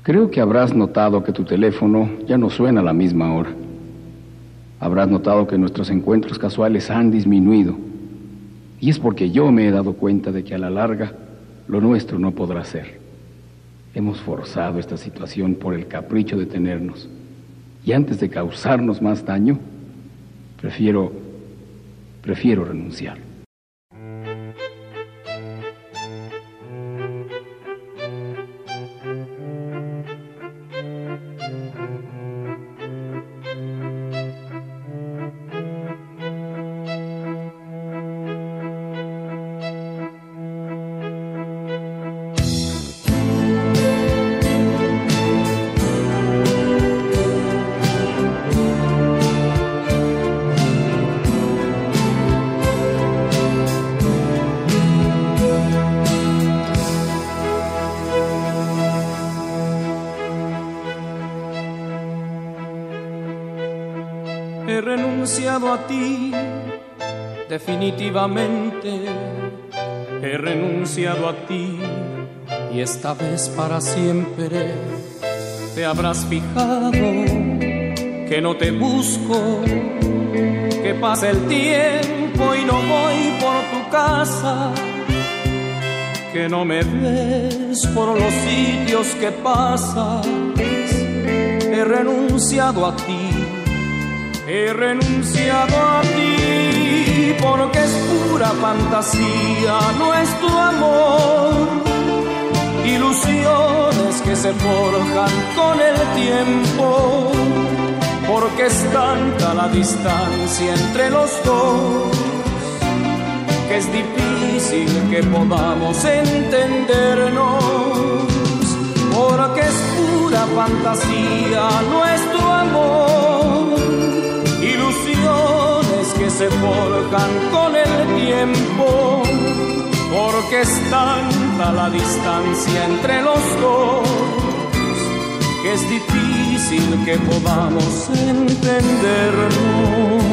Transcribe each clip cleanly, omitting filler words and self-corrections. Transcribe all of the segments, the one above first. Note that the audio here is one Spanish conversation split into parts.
Creo que habrás notado que tu teléfono ya no suena a la misma hora. Habrás notado que nuestros encuentros casuales han disminuido. Y es porque yo me he dado cuenta de que a la larga lo nuestro no podrá ser. Hemos forzado esta situación por el capricho de tenernos. Y antes de causarnos más daño, prefiero renunciar. He renunciado a ti, definitivamente. He renunciado a ti y esta vez para siempre. Te habrás fijado que no te busco, que pasa el tiempo y no voy por tu casa, que no me ves por los sitios que pasas. He renunciado a ti. He renunciado a ti porque es pura fantasía nuestro amor, ilusiones que se forjan con el tiempo, porque es tanta la distancia entre los dos que es difícil que podamos entendernos, porque es pura fantasía nuestro amor, ilusiones que se forjan con el tiempo, porque es tanta la distancia entre los dos que es difícil que podamos entendernos.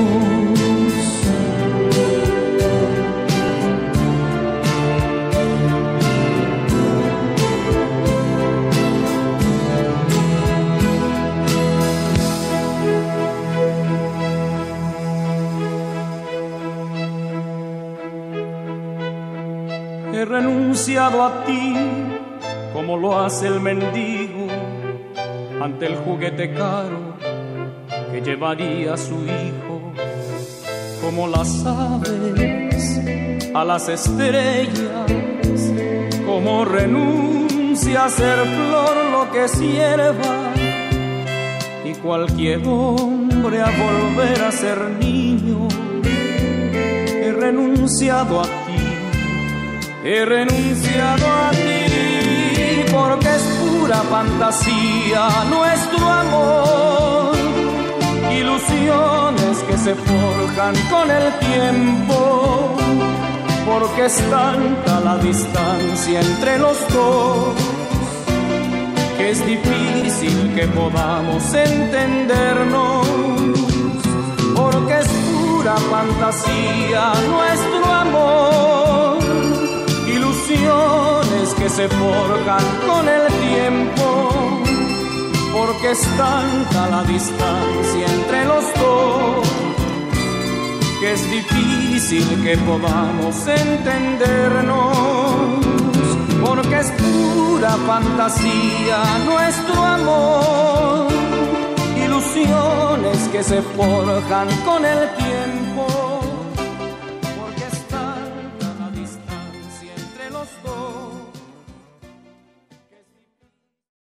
He renunciado a ti como lo hace el mendigo ante el juguete caro que llevaría a su hijo, como las aves a las estrellas, como renuncia a ser flor lo que es hierba, y cualquier hombre a volver a ser niño. He renunciado a ti. He renunciado a ti porque es pura fantasía nuestro amor, ilusiones que se forjan con el tiempo, porque es tanta la distancia entre los dos que es difícil que podamos entendernos, porque es pura fantasía nuestro amor, ilusiones que se forjan con el tiempo, porque es tanta la distancia entre los dos que es difícil que podamos entendernos, porque es pura fantasía nuestro amor, ilusiones que se forjan con el tiempo,